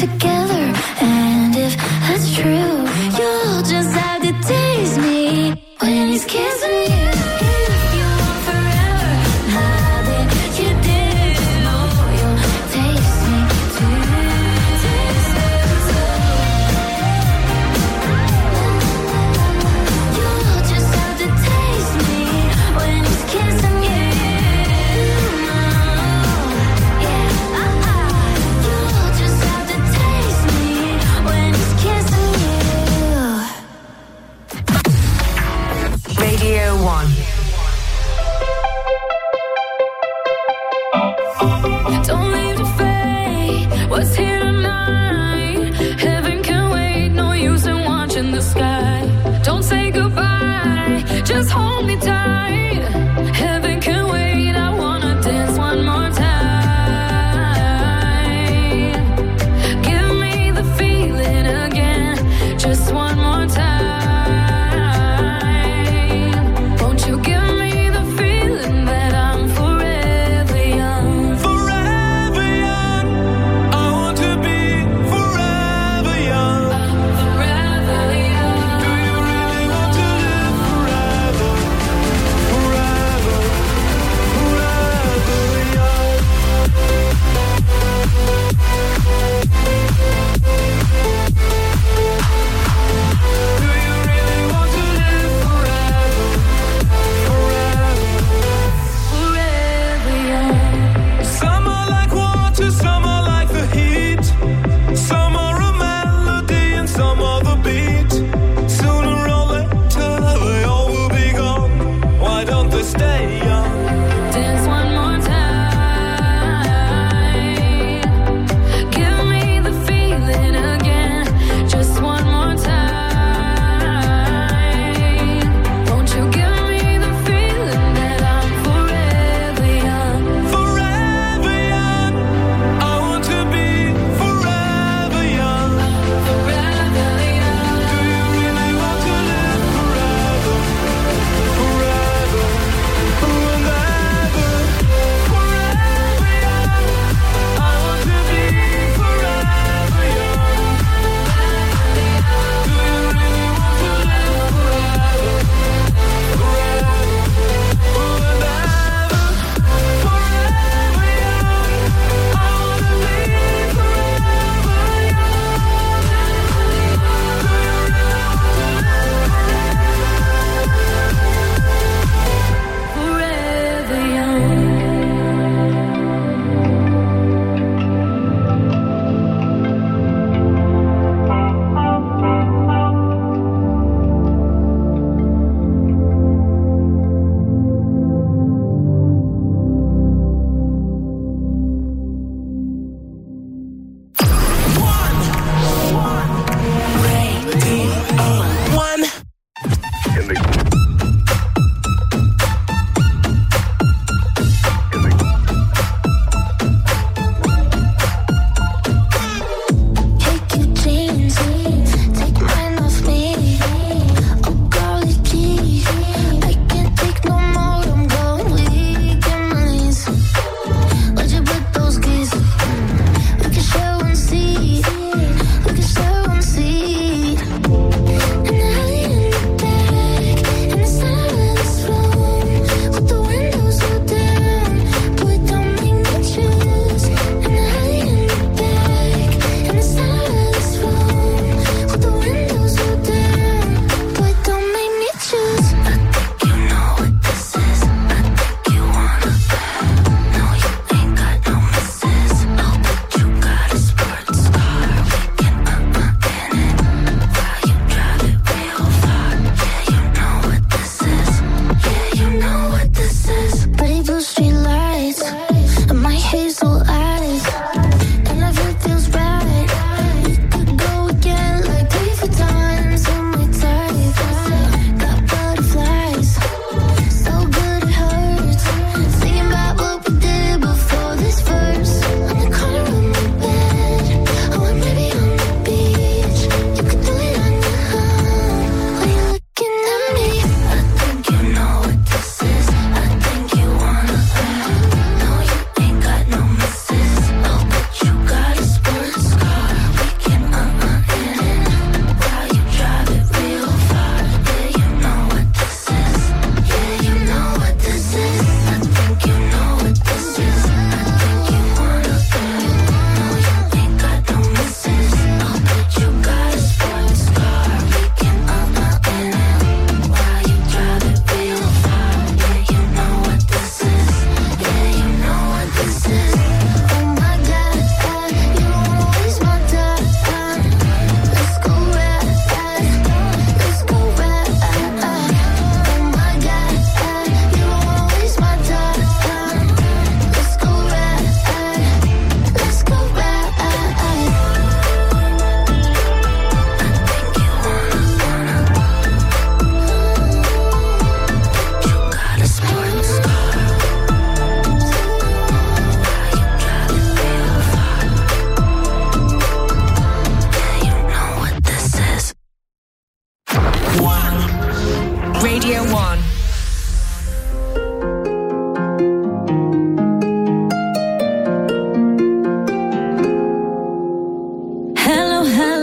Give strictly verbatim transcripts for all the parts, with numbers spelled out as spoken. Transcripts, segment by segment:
together. And if that's true, you'll just have to taste me when he's kissing you. If you want forever, now that you did, oh, you'll taste me too. Taste me too. You'll just have to taste me when he's kissing you. You'll just have to taste me when he's kissing you.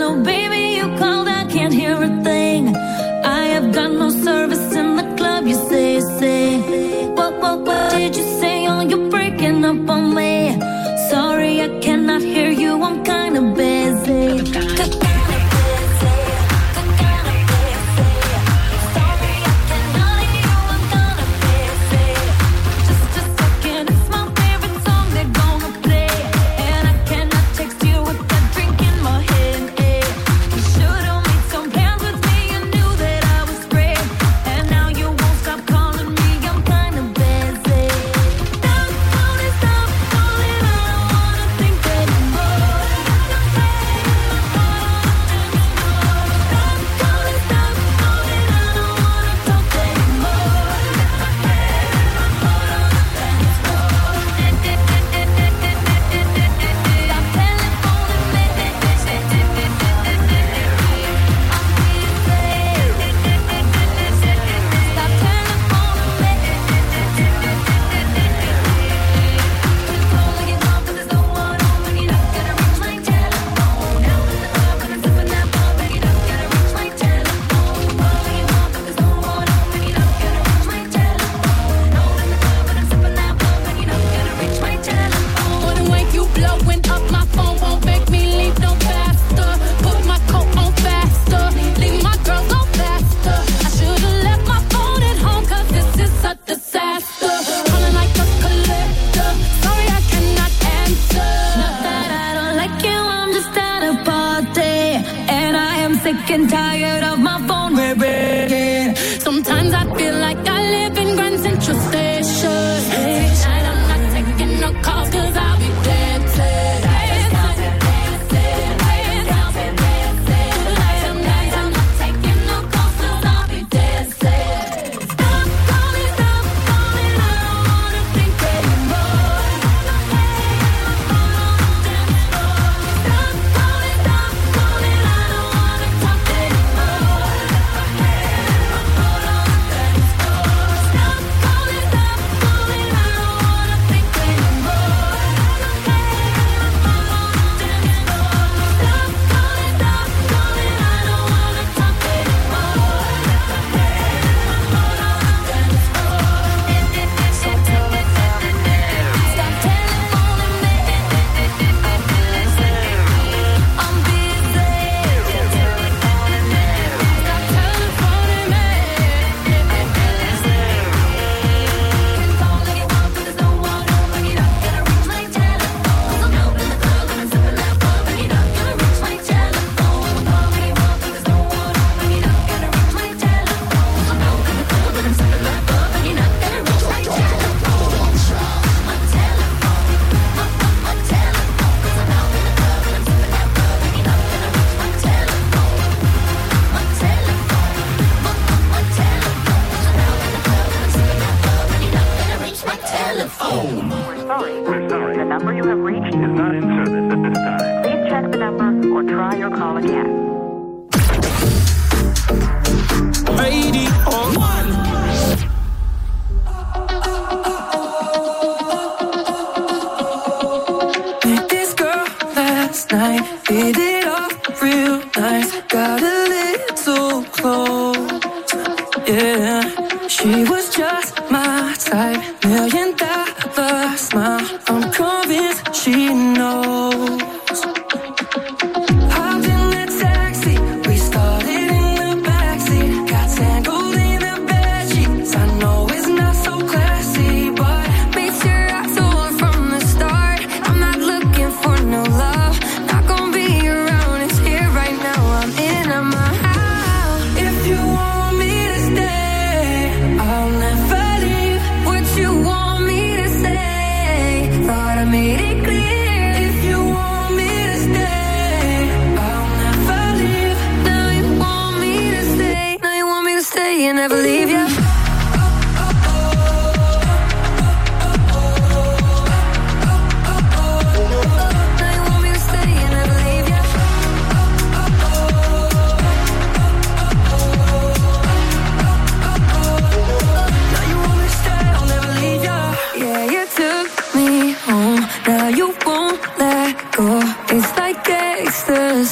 Now you won't let go. It's like ecstasy.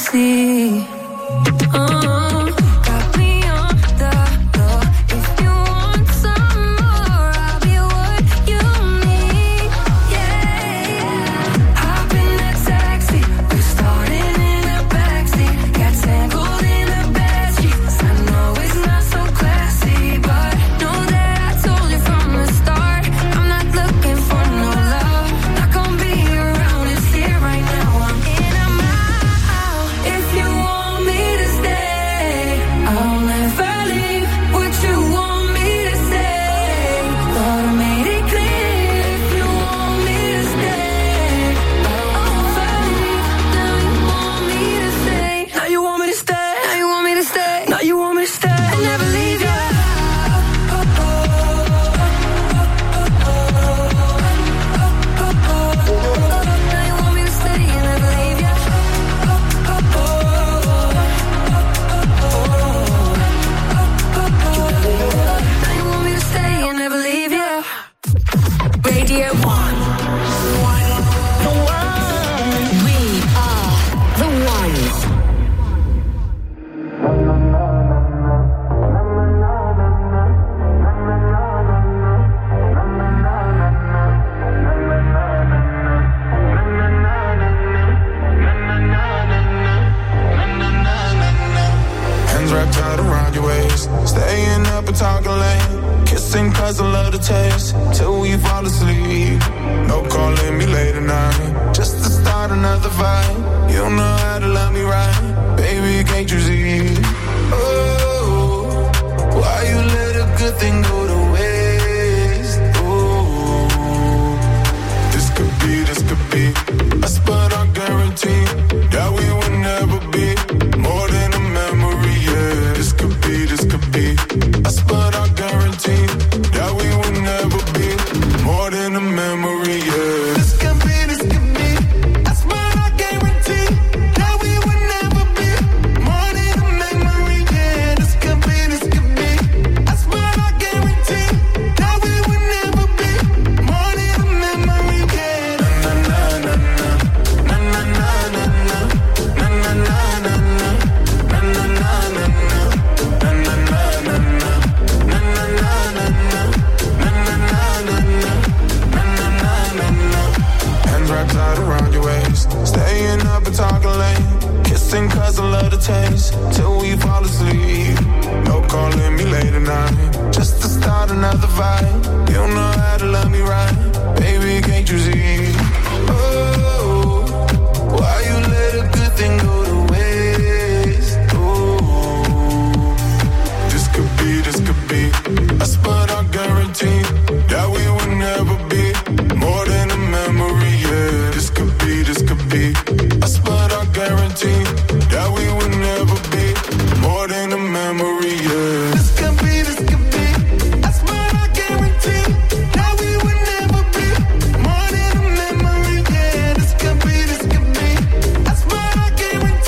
me. Oh, got me on the floor. If you want some more, I'll be what you need. Yeah, yeah. Hop in that taxi, we're starting in the backseat. Got tangled in the bed sheets. I know it's not so classy, but know that I told you from the start, I'm not looking for no love. Not gonna be around, it's here right now. I'm in, I'm out. If you want me to stay, I'll never leave. What you want me to say, thought I made it clear. If you want me to stay, I'll never leave. Now you want me to stay. Now you want me to stay. Now you want me to stay. Now you want me to stay. I'll never leave you. Now you want me to stay and never leave you. Now you want me to stay and never leave you. Radio One. The One. We are the ones. Hands wrapped tight around your waist, staying up and talking late, kissing cause I love the taste, till we fall asleep. No calling me late at night, just to start another fight. You know how to love me right, baby, can't you see? Oh, why you let a good thing go to waste? Oh, this could be, this could be us, but I guarantee that we will never be more than a memory. Yeah, this could be, this could be us, but I guarantee that we will never be more than a memory. Yeah, this could be, this could be us, but I guarantee that we will never be more than a memory. Yeah, this could be, this could be us, but I guarantee that we will never be more than a memory. Yeah, na na na na na na na na na na na na hands wrapped tight around your waist, staying up and talking late, kissing cause I love the taste, till we fall asleep. No calling me late at night, just to start another fight. You know how to love me right, baby, can't you see? Oh, why you let a good thing go to waste? Oh, this could be, this could be us, but I guarantee that we will never be more than a memory. Yeah, this could be, this could be us, but I guarantee that we will never be more than a memory. Yeah, this could be, this could be us, but I guarantee that we will never be more than a memory. Yeah, this could be, this could be us, but I guarantee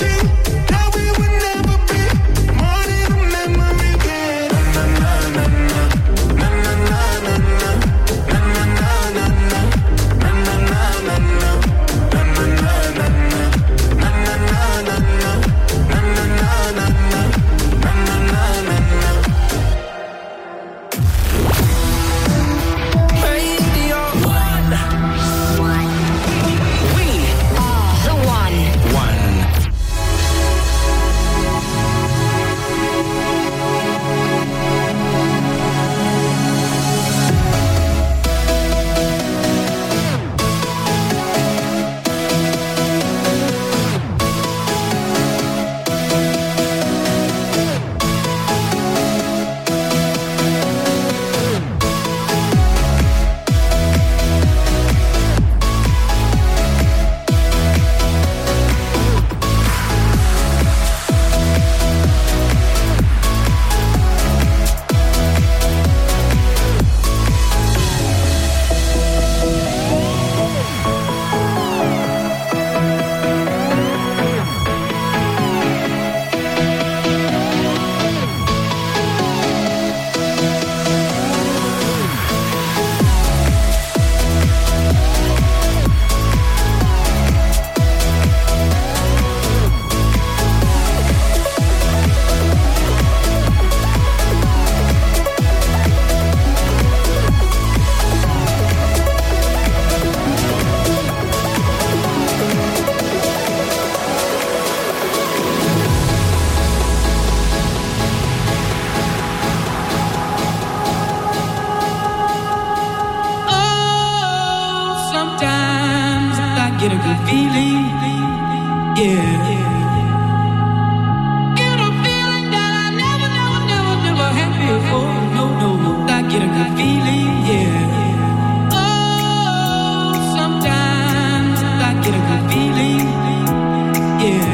good feeling, yeah. Get a feeling that I never, never, never, never had before. No, no, no, I get a good feeling, yeah. Oh, sometimes I get a good feeling, yeah.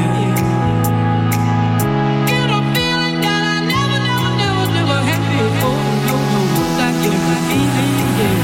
Get a feeling that I never, never, never, never had before. No, no, no, I get a good feeling, yeah.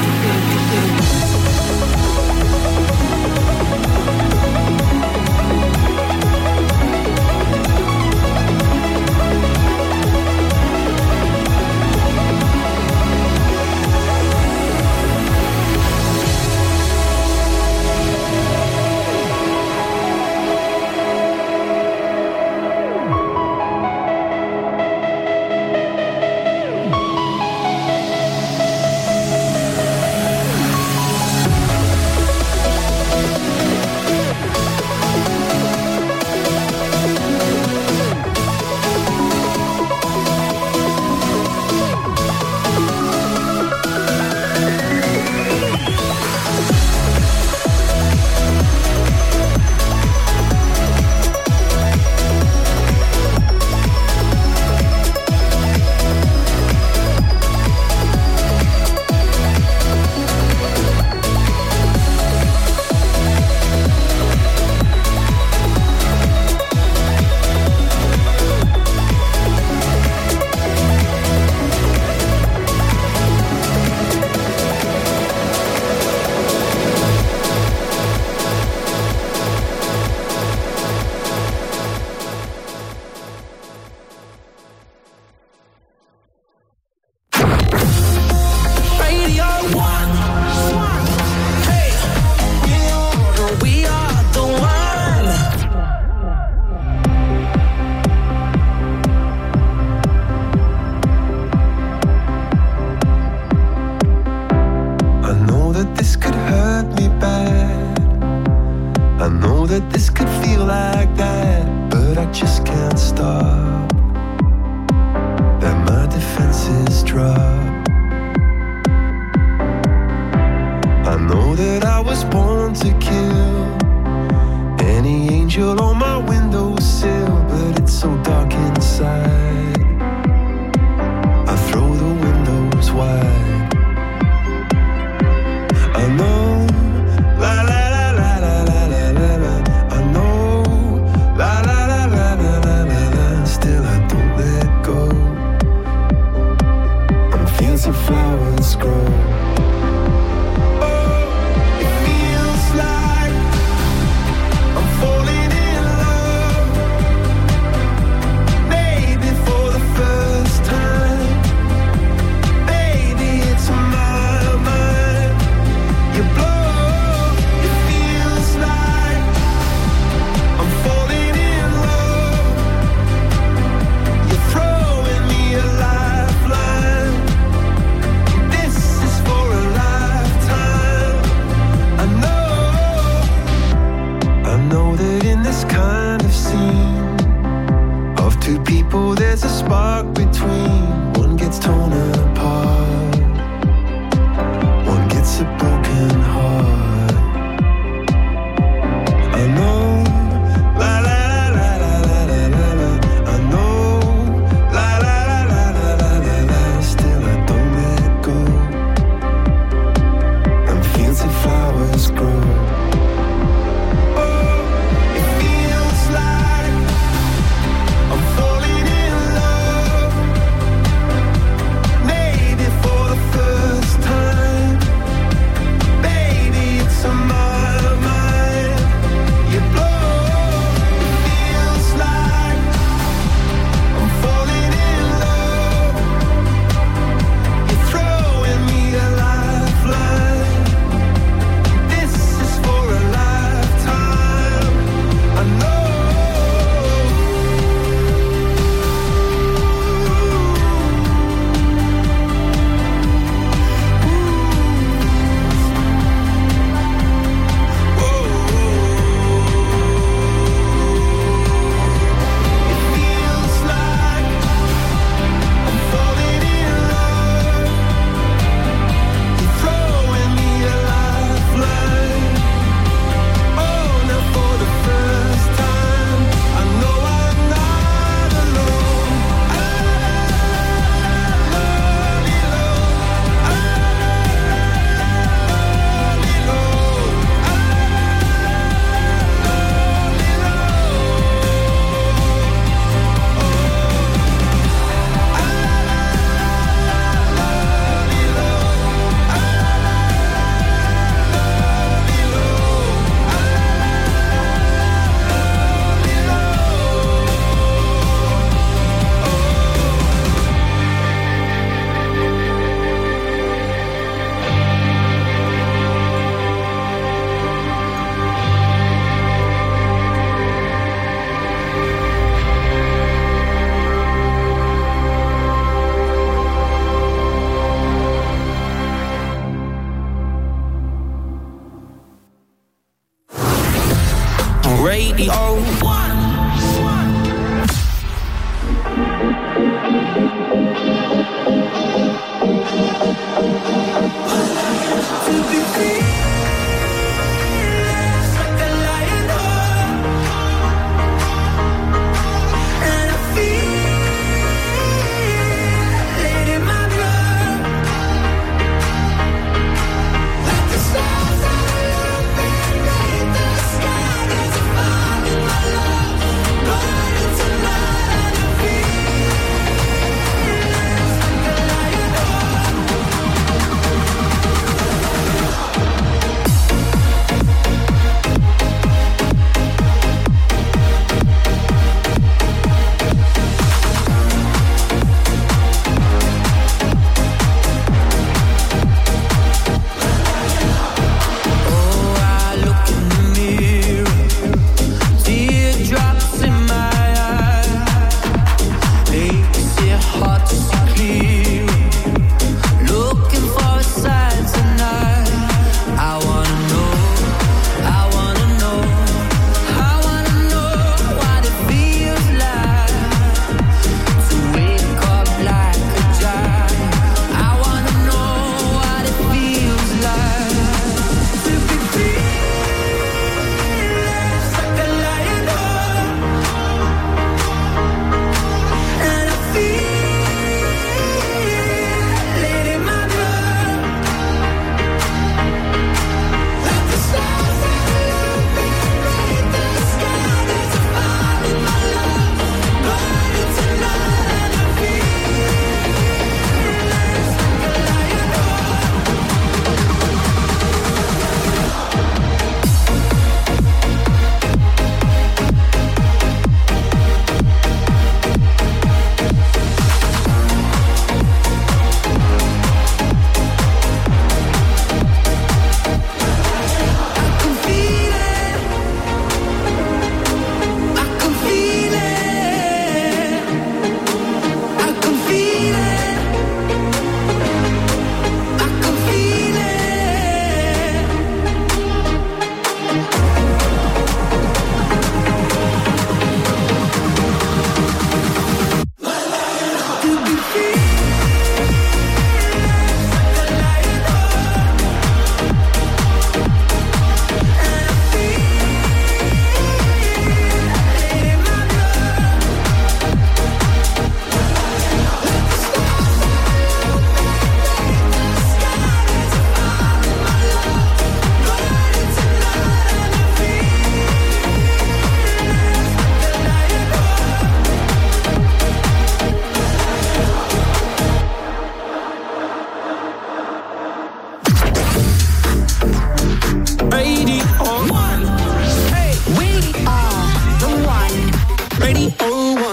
I'm falling in love.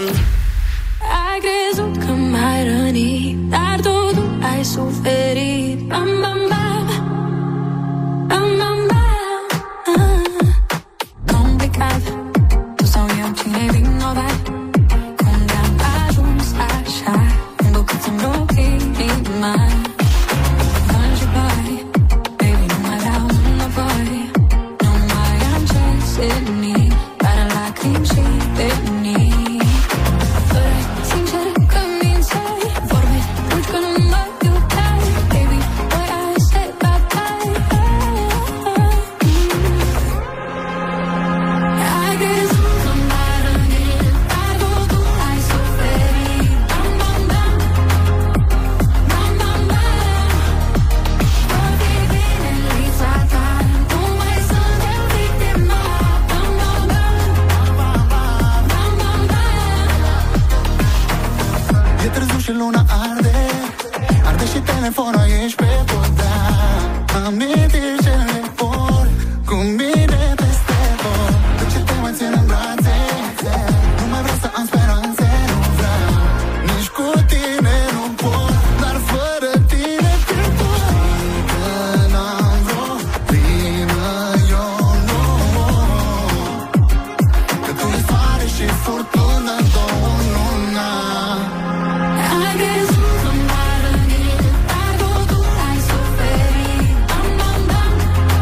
on. Ai crezut că m-ai rănit, dar totul ai suferit. Bam, bam, bam, bam, bam, bam. Ah. Complicat, tu sau eu, cine-i vinovat? Cum de-am ajuns așa, înduc cât-mi rog inima. Bani și bani, baby, nu mai vreau înapoi. Nu mai am ce semni, doar lacrimi și venii. Păreai sincer că mințeai, vorbe dulci că nu mă iubeai. Baby, boy, I say bye-bye. Ai crezut că m-ai rănit, dar totul ai suferit. Bam, bam, bam, bam, bam, bam. Vor fi bine în lipsa ta, nu mai sunt eu victima. Bam, bam, bam, bam, bam, bam. E târziu și luna arde, arde și telefonul ești pe podea. Amintiri ce le por cu mine peste tot. De ce te mai țin în brațe? Nu mai vreau să am speranțe, nu vreau. Nici cu tine nu pot, dar fără tine te pot. Că n-am vreo primă, eu nu. Că tu ești soare și furtună, două în una. Ai crezut că m-ai rănit, dar totul ai suferit. Bam, bam, bam,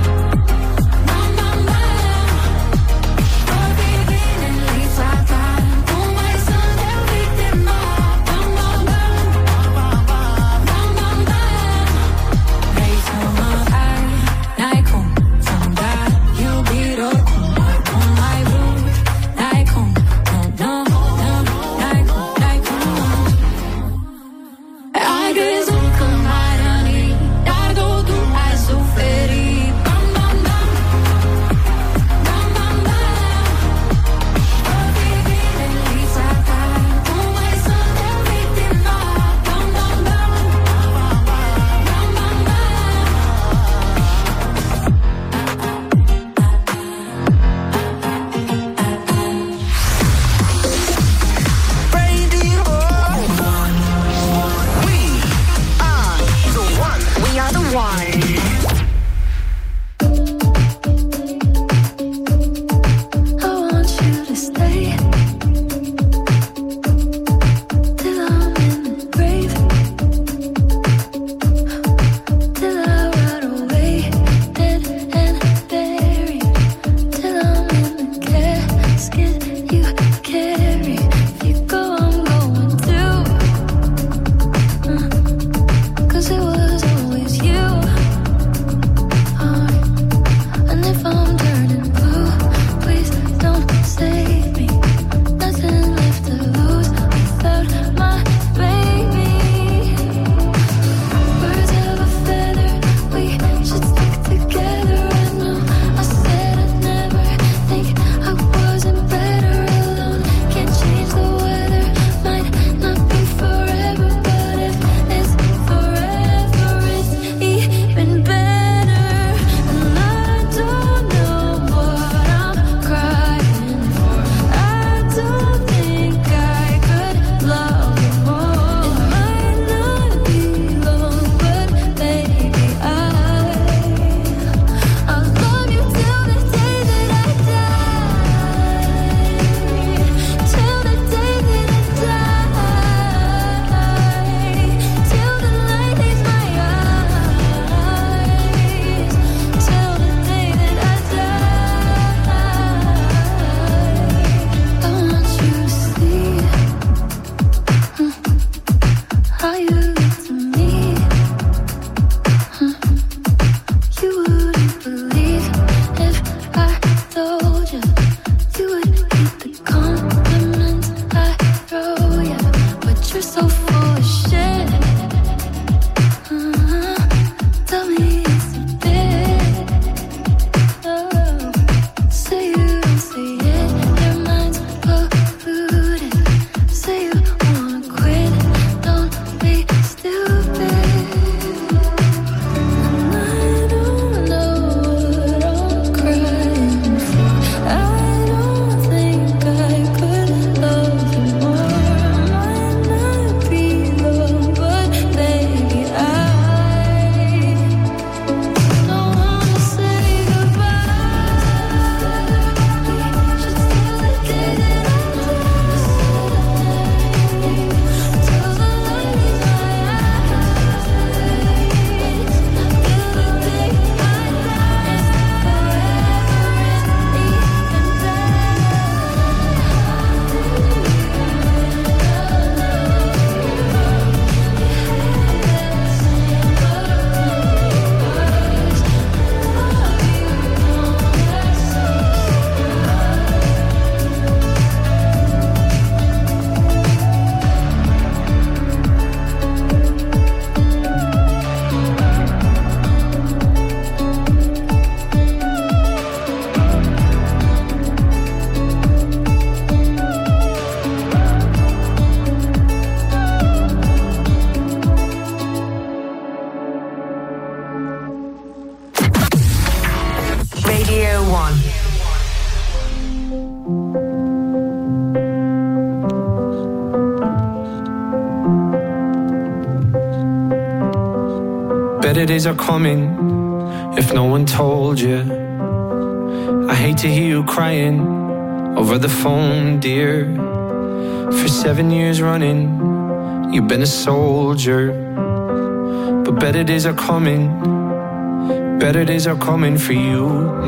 better days are coming if no one told you. I hate to hear you crying over the phone, dear. For seven years running, you've been a soldier. But better days are coming, better days are coming for you.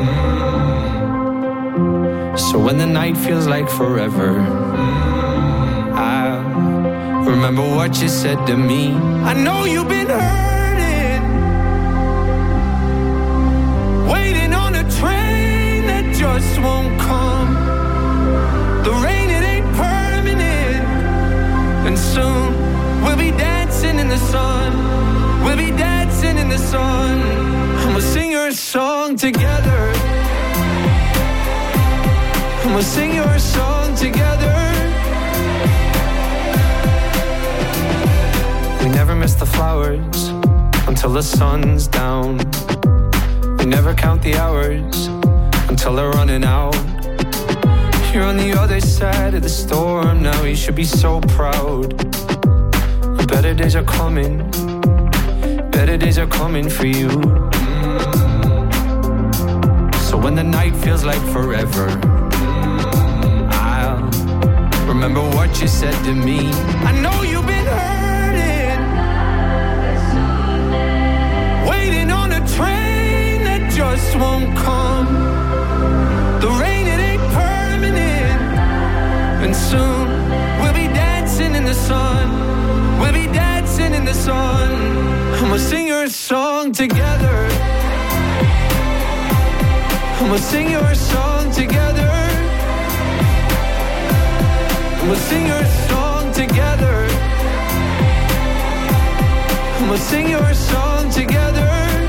So when the night feels like forever, I'll remember what you said to me. I know you've been hurting, waiting on a train that just won't come. The rain, it ain't permanent, and soon we'll be dancing in the sun. We'll be dancing in the sun, and we'll sing your song together. And we'll sing your song together. We never miss the flowers until the sun's down. We never count the hours until they're running out. You're on the other side of the storm now, you should be so proud. Better days are coming, better days are coming for you. So when the night feels like forever, I'll remember what you said to me. I know you've been hurting, waiting on a train that just won't come. The rain, it ain't permanent, and soon we'll be dancing in the sun. We'll be dancing in the sun, and we'll sing your song together. And we'll sing your song together. And we'll sing your song together. And we'll sing your song together.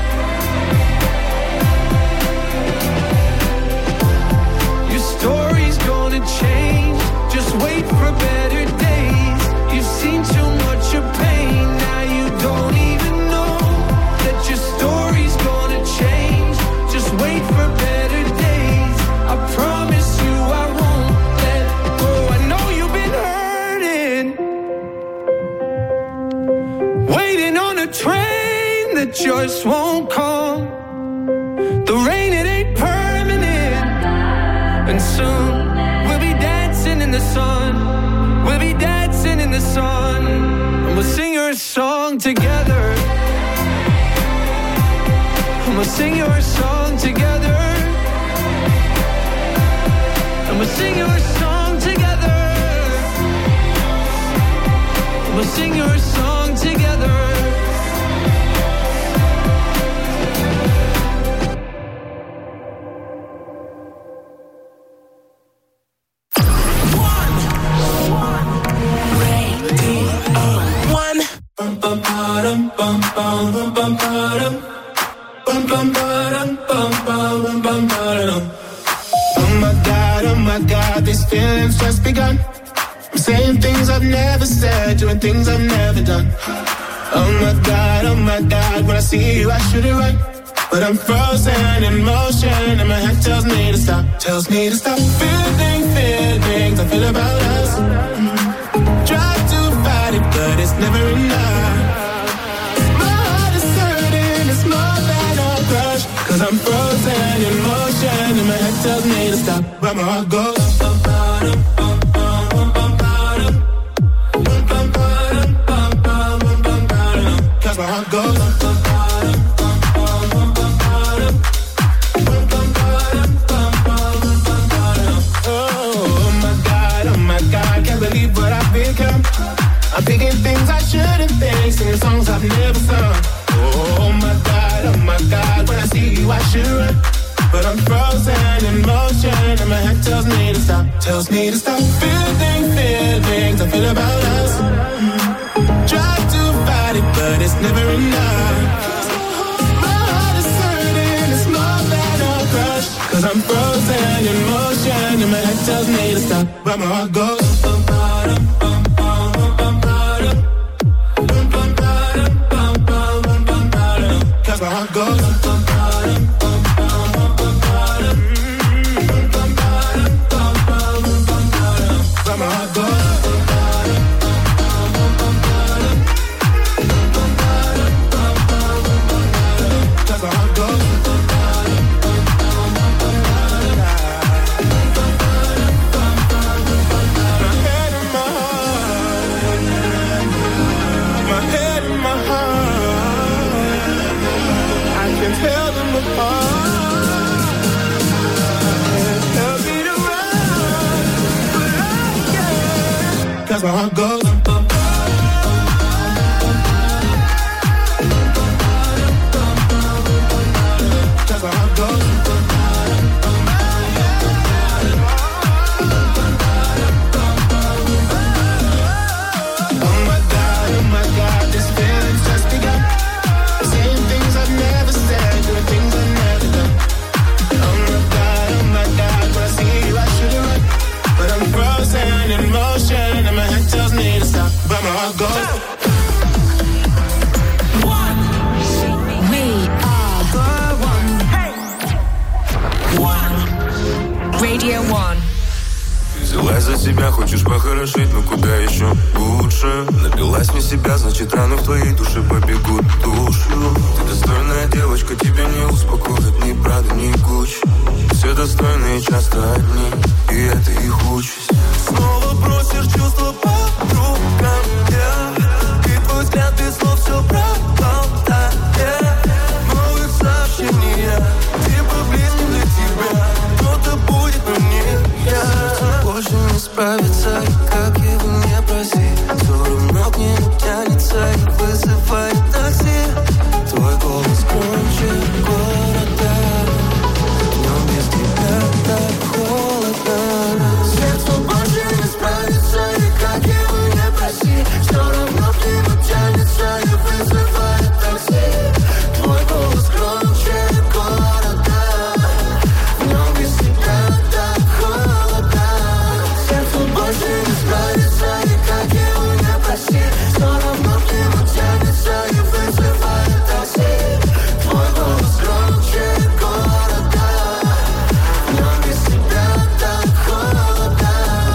Your story's gonna change, just wait for better days. You've seen too much of pain, now you don't even know that your story's gonna change. Just wait for better days. I promise you I won't let go. I know you've been hurting, waiting on a train that just won't come. The rain, it ain't permanent, and soon we'll be dancing in the sun. We'll be dancing in the sun, and we'll sing your song together. And we'll sing your song together. And we'll sing your song together. And we'll sing your song together. Bum bum bum bum bum bum bum bum bum bum bum bum bum. Oh my God, oh my God, these feelings just begun. I'm saying things I've never said, doing things I've never done. Oh my God, oh my God, when I see you I should it right, but I'm frozen in motion and my head tells me to stop, tells me to stop. Feeling feelings I feel about us. Try to fight it, but it's never enough. My heart is hurting, it's more than a crush. Cause I'm frozen in motion and my head tells me to stop, but my heart goes. Cause my heart goes. I'm thinking things I shouldn't think, singing songs I've never sung. Oh my God, oh my God, when I see you I should run, but I'm frozen in motion and my head tells me to stop, tells me to stop. Feeling feelings I feel about us. Try to fight it, but it's never enough. My heart is hurting, it's more than a crush. Cause I'm frozen in motion and my head tells me to stop, but my heart goes. Cause my heart goes. Where my heart goes. Cause my heart goes. Cause my heart goes. In motion, and my head tells me to stop, but my heart goes. One, we are the one. Hey, one, Radio One. Взялась за себя, хочешь похорошить, но куда еще лучше? Напилась не себя, значит раны в твоей душе побегут душу. Ты достойная девочка, тебя не успокоит ни Прада, ни Гуччи. Все достойные часто одни, и это их участь. Снова бросишь чувства по рукам, yeah. И твой взгляд без слов все проболтает. Новых сообщений, типа близким для тебя. Кто-то будет при мне, yeah. Больше не справится, и как его не проси. Все равно к нему тянется и вызывает такси. Твой голос громче города, но без тебя так холодно. Сердцу больше не справится, и как его не проси. Все равно к нему тянется и вызывает такси. Твой голос громче города, но без тебя так холодно. Сердцу больше не справится, и как его не проси. Все равно к нему тянется и вызывает такси. Твой голос громче города, но без тебя так холодно.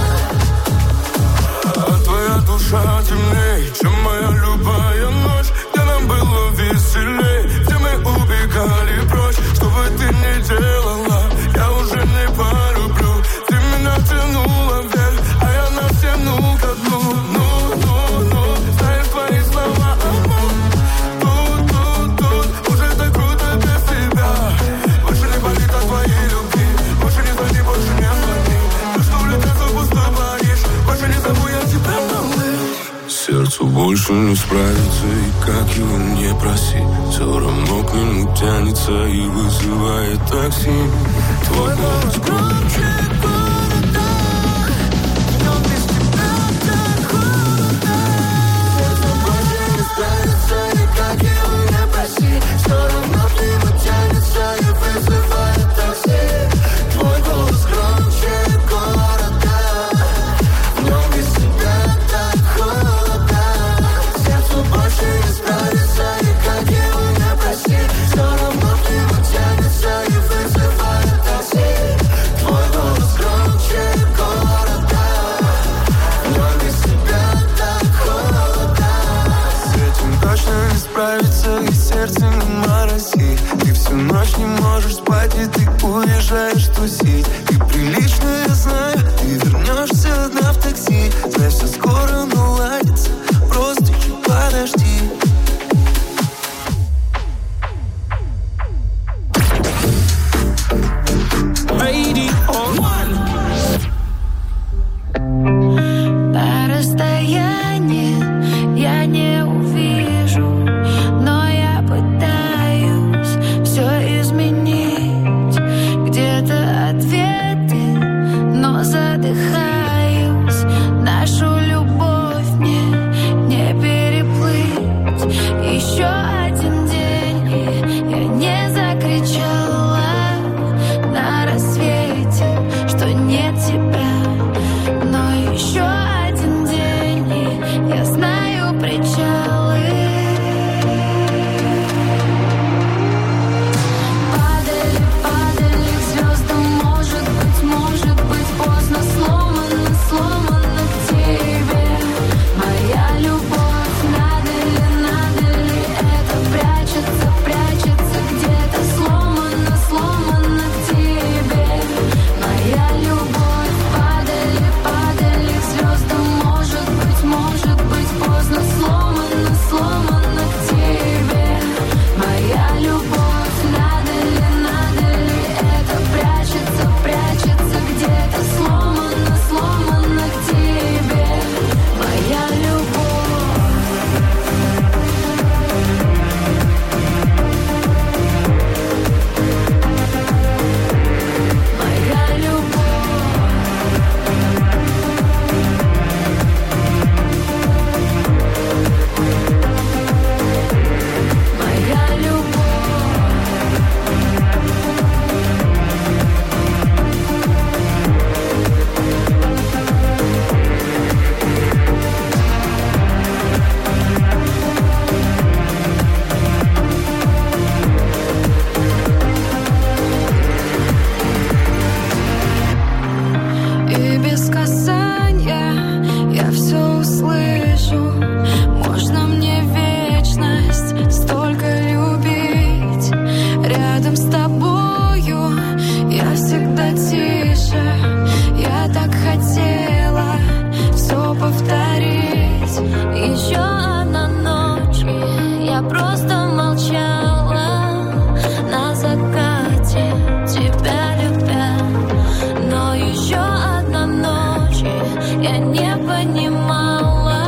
А твоя душа темней, чем моя любая ночь. Где нам было веселей, где мы убегали прочь. Что бы ты ни делала, я уже не полюблю. Ты меня тянула вверх, а я на все ну ко дну. Ну, ну, ну, знаешь твои слова, амор. Тут, тут, тут, уже так круто без тебя. Больше не болит от твоей любви. Больше не звони, больше не звони. Ты что влетаться в пустой Париж. Больше не забудь, я тебя малыш. Сердцу больше не справится, и как его не проси. Все равно к нему тянется и вызывает такси. Твой голос громче города, но без тебя так холодно. Сердцу больше не справится, и как его не проси. Все равно к нему тянется и вызывает такси. Твой голос громче города, но без тебя так холодно. Сердцу больше не справится, и как его не проси. Все равно к нему тянется и вызывает такси. Твой голос громче города, но без тебя так холодно. С этим точно не справится, и сердце не морози. Ты всю ночь не можешь спать, и ты уезжаешь тусить. Ты прилично, я знаю, ты вернешься одна в такси. Знай, все скоро наладится, просто чуть подожди. На расстоянии я не увижу, но я пытаюсь все изменить. Где-то ответы, но за прошу, можно мне вечность столько любить. Рядом с тобою я всегда тише. Я так хотела все повторить. Еще одна ночь, я просто молчала на закате, тебя любя. Но еще одна ночь, я не понимала.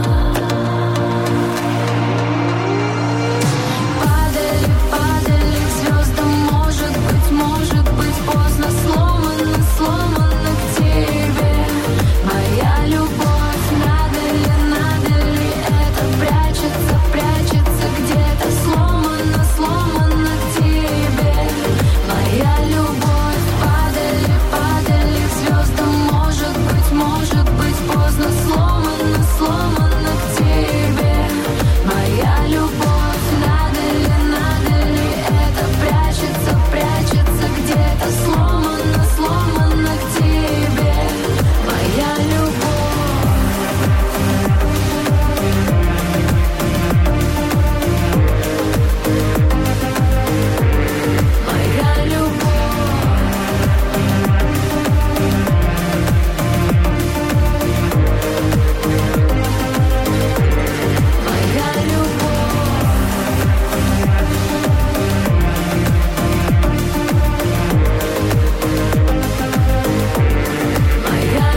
Падали, падали к звездам, может быть, может быть поздно. Сломано, сломано к тебе моя любовь. Надо ли, надо ли это прячется, прячется где-то. Сломано, сломано к тебе моя любовь. Падали, падали к звездам, может быть, может быть поздно. Сломано, сломано к тебе моя любовь. Надо ли, надо ли это прячется, прячется где-то. Сломано, сломано к тебе моя любовь. Моя любовь. Моя любовь. Моя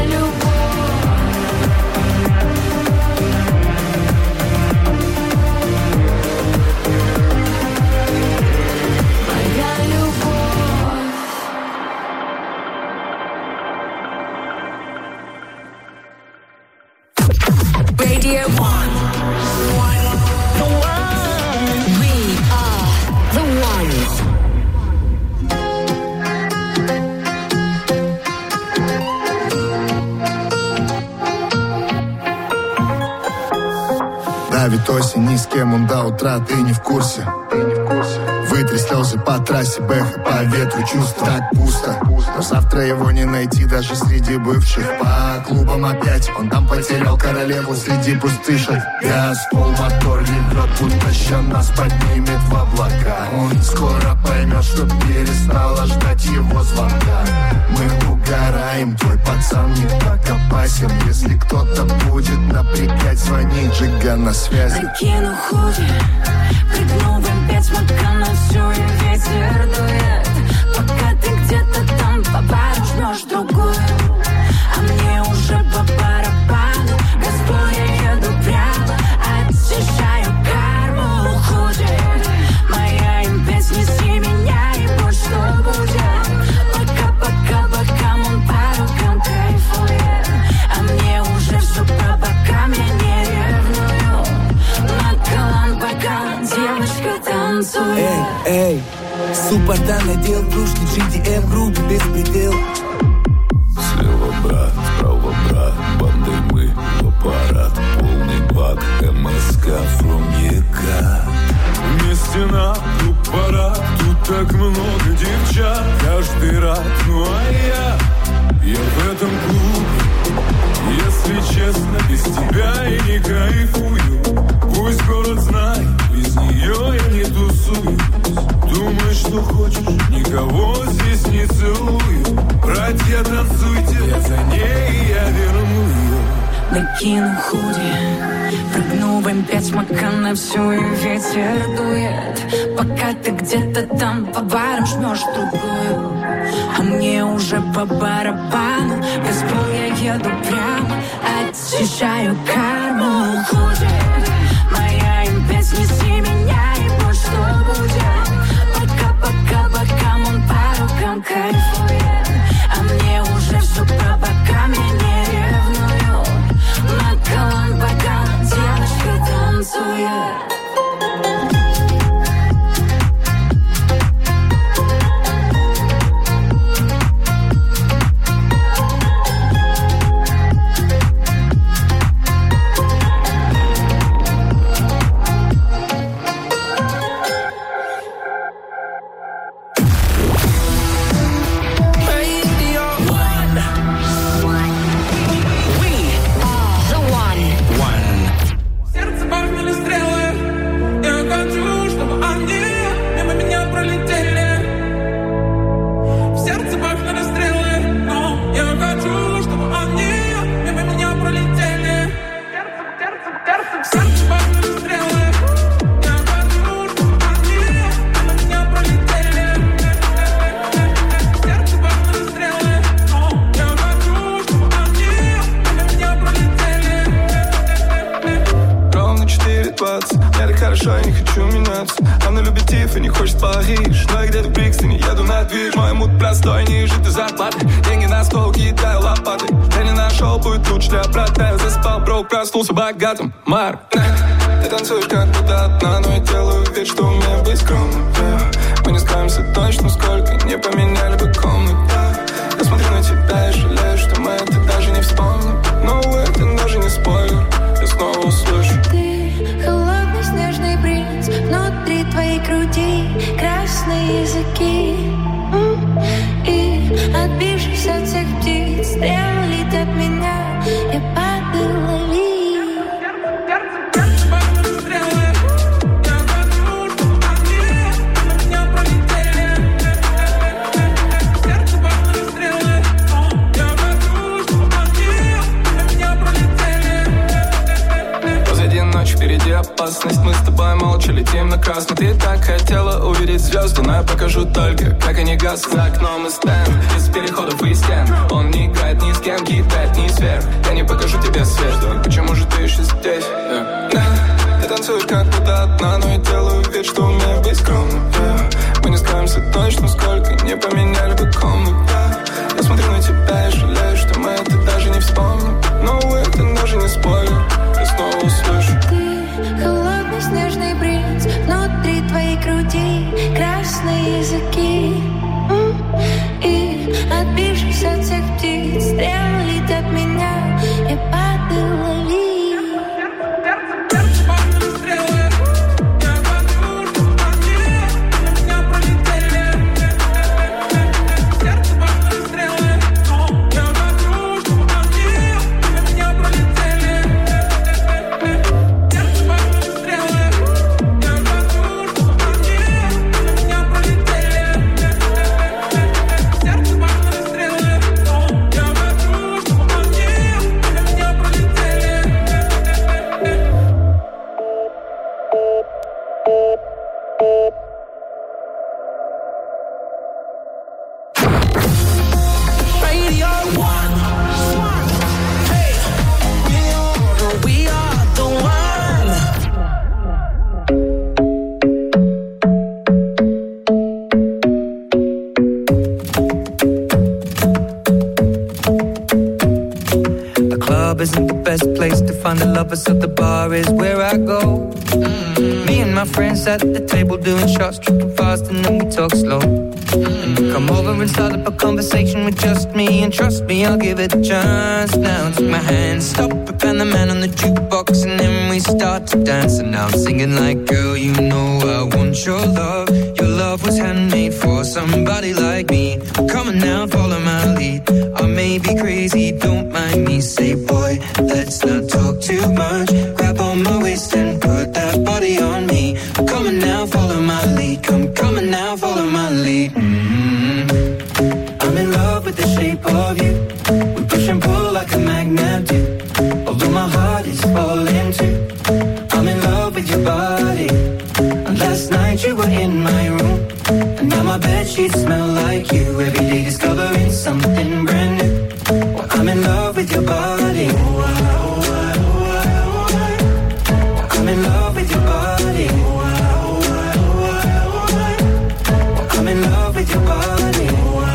любовь. Моя любовь. Radio One. The one. We are the ones. Давит осень, ни с кем он до утра, ты не в курсе. Вытри слезы по трассе, бэха по ветру, чувства так пусто. Но завтра его не найти даже среди бывших. По клубам опять, он там потерял королеву среди пустышек. Газ, пол, мотор ревет, будто ща нас поднимет в облака. Он скоро поймет, что перестала ждать его звонка. Мы угораем, твой пацан не так опасен. Если кто-то будет напрягать, звонить, Джига на связи. Накину худи, прыгну в эм пять, смутка на всю и ветер дует. Пока ты где-то там по бару жмешь другую, а мне уже по барабану. Газпой, я еду прямо, очищаю карму. Худи, моя эм пять, неси меня, и будь что будет. Пока, пока, пока он по рукам кайфует, а мне уже все по бокам, я не ревную. Бокалан, бокалан, девочка танцует. Эй, эй, суппорта надел кружки, джи ди эм группы беспредел. Слева брат, справа брат, бандой мы в аппарат. Полный бак, эм эс ка from е ка. Вместе на клуб пора, тут так много девчат. Каждый рад, ну а я, я в этом клубе. Если честно, без тебя я не кайфую. Пусть город знает, без нее я не тусую. Думаешь, что хочешь, никого здесь не целую. Братья, танцуйте, я за ней, я верну ее. Накину худи, прыгну в эм пять, смока на всю и ветер дует. Пока ты где-то там по барам жмешь другую, а мне уже по барабану. Газпол, я еду прямо, очищаю карму. Худи, моя эм пять, неси меня, и будь что будет. Пока, пока, пока он по рукам кайфует, а мне уже все по бокам, я не ревную. Бокалан, бокалан, девочка танцует. двадцать. Мне так хорошо, я не хочу меняться. Она любит Тиф и не хочет Париж. Но я где-то в Брикстоне еду на движ. Мой мут простой, ниже ты зарплаты. Деньги на стол, кидаю лопаты. Я не нашел, будет лучше для брата. Я заспал, броук, проснулся богатым. Марк, ты танцуешь как будто одна, но я делаю вид, что умею быть скромным. Мы не скроемся точно, сколько не поменяли бы комнат. Я смотрю на тебя и жалею, что мы это даже не вспомним. Но это даже не спойлер, я снова услышу. Ты холодный снежный принц, внутри твоей груди красные языки. М-м. И отбившись от всех птиц, стрелы летят меня, я падаю, лови. Впереди опасность, мы с тобой молча летим на красный. Ты так хотела увидеть звезды, но я покажу только, как они гаснут. За окном и стенд, из переходов и стен. Он не играет ни с кем, кидает ни сверх. Я не покажу тебе свет, почему же ты еще здесь? Yeah. Yeah. Ты танцуешь как будто одна, но я делаю вид, что умею быть скромным. Yeah. Мы не скроемся точно, сколько не поменяли бы комнат. Yeah. Я смотрю на тебя и жалею, что мы это даже не вспомним. Но это даже не спойлер, я снова услышу. Холодный снежный принц, внутри твоей груди красные языки. М-м. И отбившись от всех птиц, стрелы летят меня, я падаю, лови. So the bar is where I go. Mm-hmm. Me and my friends at the table doing shots, tripping fast, and then we talk slow. Mm-hmm. Come over and start up a conversation with just me, and trust me, I'll give it a chance. Now take my hand, stop it, and the man on the jukebox, and then we start to dance. And now I'm singing like, girl, you know I want your love. Your love was handmade for somebody like me. Come on now, follow my lead. I may be crazy, don't mind me. Say, boy, let's not talk too much. Grab on my waist and put that body on me. Come on now, follow my lead. Come, come on now, follow my lead. Mm-hmm. I'm in love with the shape of you. We push and pull like a magnet do. Although my heart is falling too. I'm in love with your body. And last night you were in my room. And now my bedsheets smell like you. Every day discovering something brand new. Well, I'm in love with your body. I'm in love with your body. I'm in love with your body.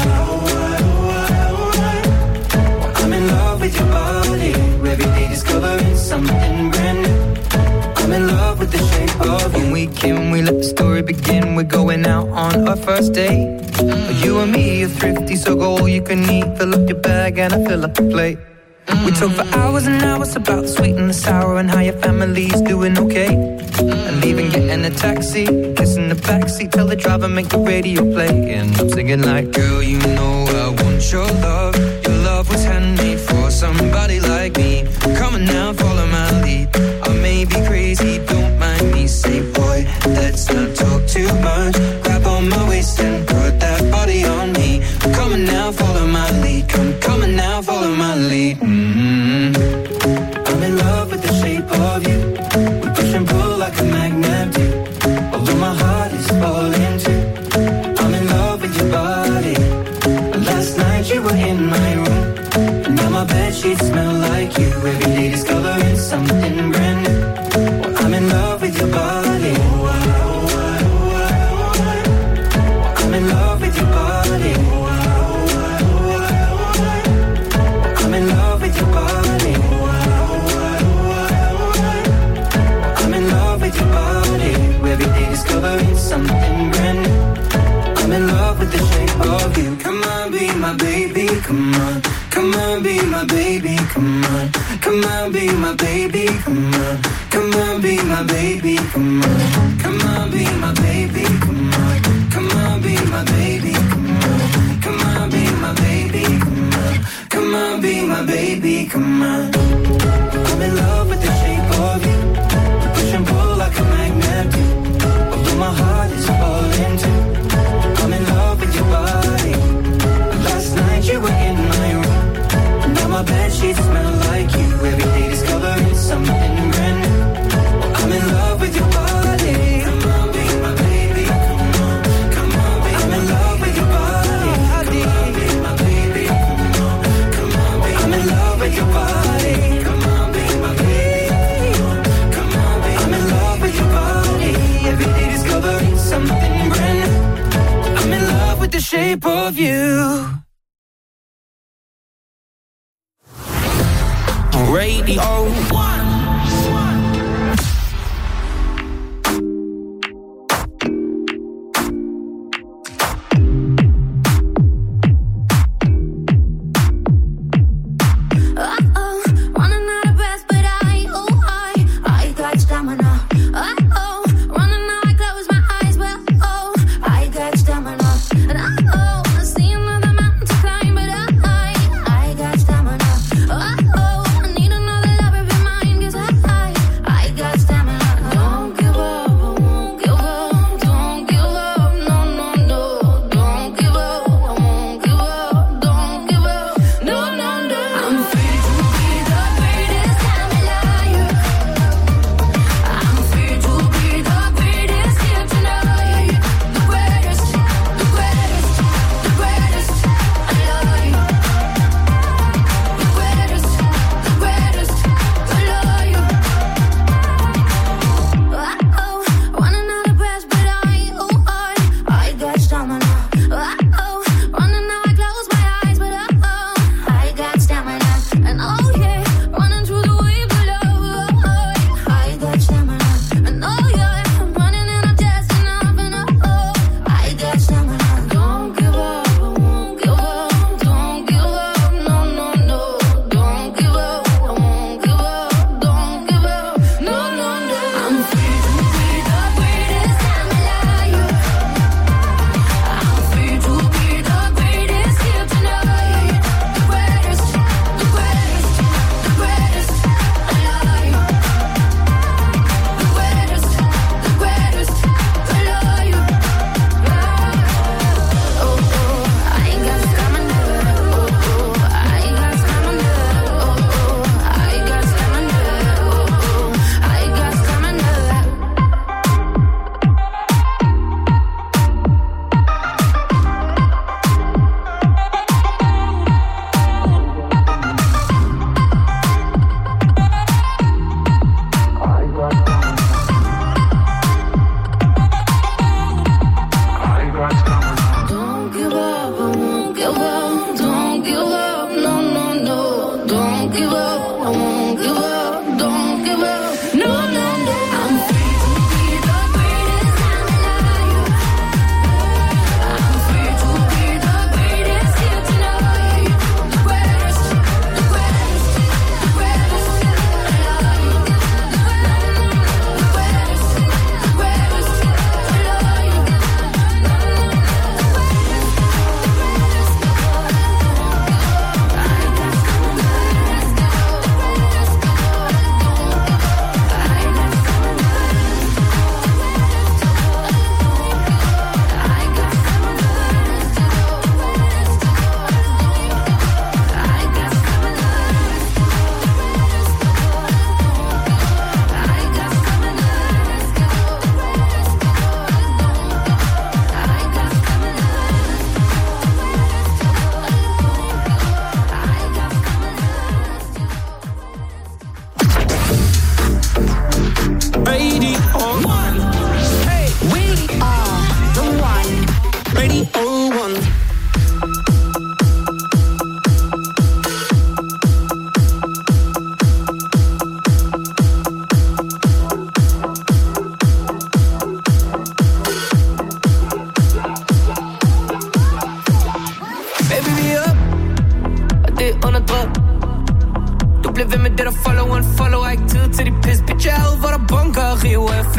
I'm in love with your body. Every day discovering something brand new. I'm in love with the shape of you. When we came, we let the story begin. We're going out on our first date. Mm-hmm. You and me are thrifty, so go all you can eat. Fill up your bag and I fill up the plate. Mm-hmm. We talk for hours and hours about the sweet and the sour and how your family's doing okay. Mm-hmm. And leaving, getting a taxi, kissing the backseat, tell the driver make the radio play. And I'm singing like, girl, you know I want your love. Your love was handmade for somebody like me. Come on now, follow my lead. I may be crazy, don't mind me. Say, boy, let's not talk too much. Grab on my waist and put that body on me. Come on now, follow my lead. Come, come on now, follow my lead. Mm-hmm. I'm in love with the shape of you. We push and pull like a magnet do. Although my heart is falling too. I'm in love with your body. Last night you were in my room. And now my bedsheets smell like you. Every day discovering come on. Come on, be my baby, come on. Come on, be my baby, come on. Come on, be my baby, come on. Come on, be my baby, come on. Come on, be my baby, come on. Come on, be my baby, come on. Come on, be my baby, come on. I'm in love with the shape of you. Push and pull like a magnet do. Although my heart is falling too. I'm in love with your body. Last night you were in my room. Now my bedsheets smell like you. Every day discovering something brand new. I'm in love with your body. Come on, be my baby. Come on, come on, be I'm in love with your body. Come on, be my baby. Come on, come on, be I'm in love with your body. Come on, be my baby. Come on, be I'm in love with your body. Every day discovering something brand new. I'm in love with the shape of you. Radio One.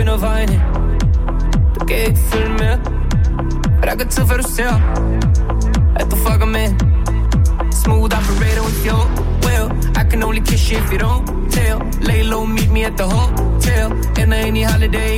finder vejen hen. Du kan ikke følge med, og der går tid før du ser, at du fucker med. Smooth operator with your will. I can only kiss you if you don't tell. Lay low, meet me at the hotel. Ender ind i holiday.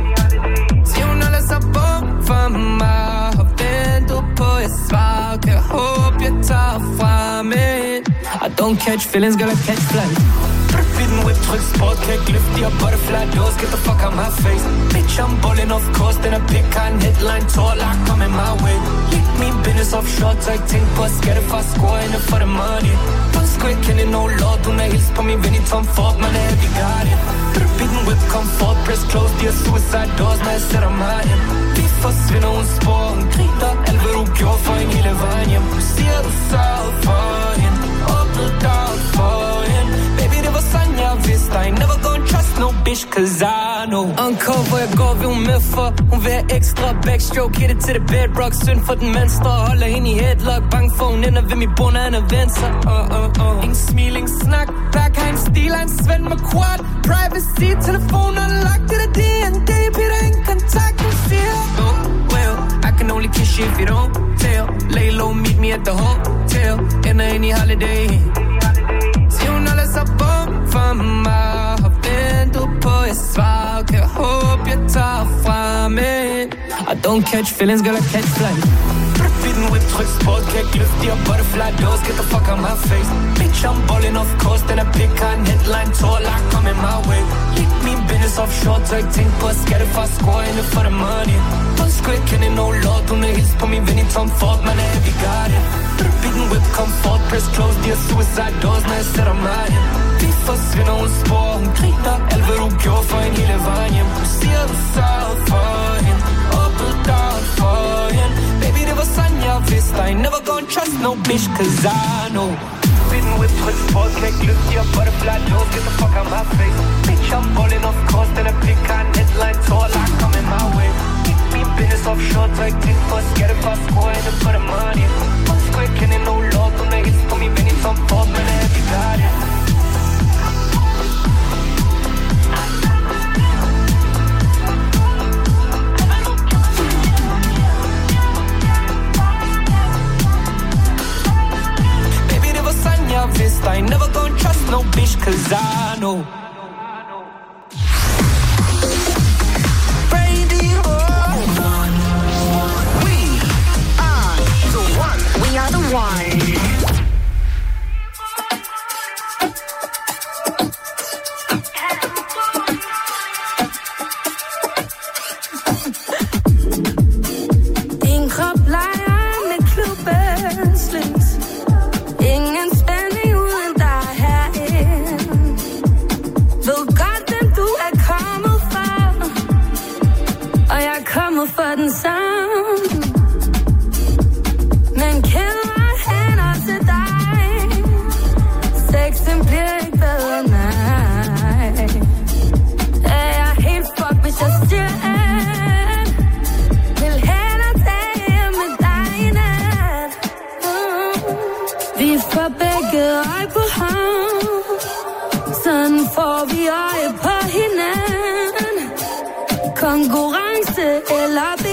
Siger hun holder sig på for mig, og venter på et svar. Kan håbe jeg tager fra mig. I don't catch feelings, girl, I catch flight. Beaten whip, tryk sport, kan ikke løfte de her butterfly doors. Get the fuck out my face. Bitch, I'm ballin' of course. Den er pick, har en headline, tår, lagt, coming my way. Læg min business offshore, så ikke tænk på at skatte fra score inde for the money. Don't squid, kende no lord. Hun er hils på min ven i Tom Ford, man er heavy guardian. Beaten whip, comfort, press close, de her suicide doors, når jeg sætter mig hjem. Vi forsvinder uden spor, hun griner alt hvad du gjorde for en hele vejen hjem. Du siger du sørgede for hende, åbnede døren for hende. Baby, det var sådan jeg vidste, I ain't never gonna trust no bitch, cause I know. Uncover, hvor jeg går, vil hun med for. Hun vil have ekstra backstroke, hit it til det bedrock. Synd for den manstre, holder hende i headlock. Bange for hun ender ved mit bund, han er vendt sig. uh, uh, uh. Ingen smiling, snak, back, har en stil, har en Svend med quad. Privacy, telefoner, lagt i det D N D. Peter, ingen kontakt, hun siger oh, well, I can only kiss you if you don't tell. Lay low, meet me at the hotel. Ender ind i holiday. Siger hun holder sig bum for mig, og venter på et svar. Kan jeg håbe jeg tager fra mig. I don't catch feelings, girl, I catch flight. Beaten whip, tryk sport, kan ikke løfte de her butterfly doors. Get the fuck out my face. Bitch, I'm ballin' of course. Den er pick, har en headline, tår, lagt, coming my way. Læg min business offshore, så ikke tænk på at skatte fra score inde for the money. Don't squid, kende no lord. Hun er hils på min ven i Tom Ford, man er heavy guardian. Beaten whip, comfort, press close, de her suicide doors, når jeg sætter mig hjem. Vi forsvinder uden spor, hun griner alt hvad du gjorde for en hele vejen hjem. Du siger du sørgede for hende, åbnede døren for hende. Baby, det var sådan jeg vidste, I ain't never gonna trust no bitch, cause I know. Beaten whip, tryk sport, kan ikke løfte de her butterfly doors. Get the fuck out my face. Bitch, I'm ballin' of course. Den er pick, har en headline, tår, lagt, coming my way. Keep me business offshore, så ikke tænk på at skatte fra score inde for the money. Don't squid, kende no lord. Hun er hils på min ven i Tom Ford, man er heavy guardian. I vist, I ain't never gonna trust no bitch, cause I know. Radio One. We are the one. We are the one. Din krop leger med klubbens lys. Ingen spænding uden dig herinde. Ved godt, hvem du er kommet fra, og jeg er kommet for den samme. Men kæder hænder til dig. Sexen bliver ikke bedre, nej. Er jeg helt fuck, hvis jeg siger at vil hellere tage med dig i nat. mm. Vi får begge øje på ham. Sådan får vi øje på hinanden. Konkurrence eller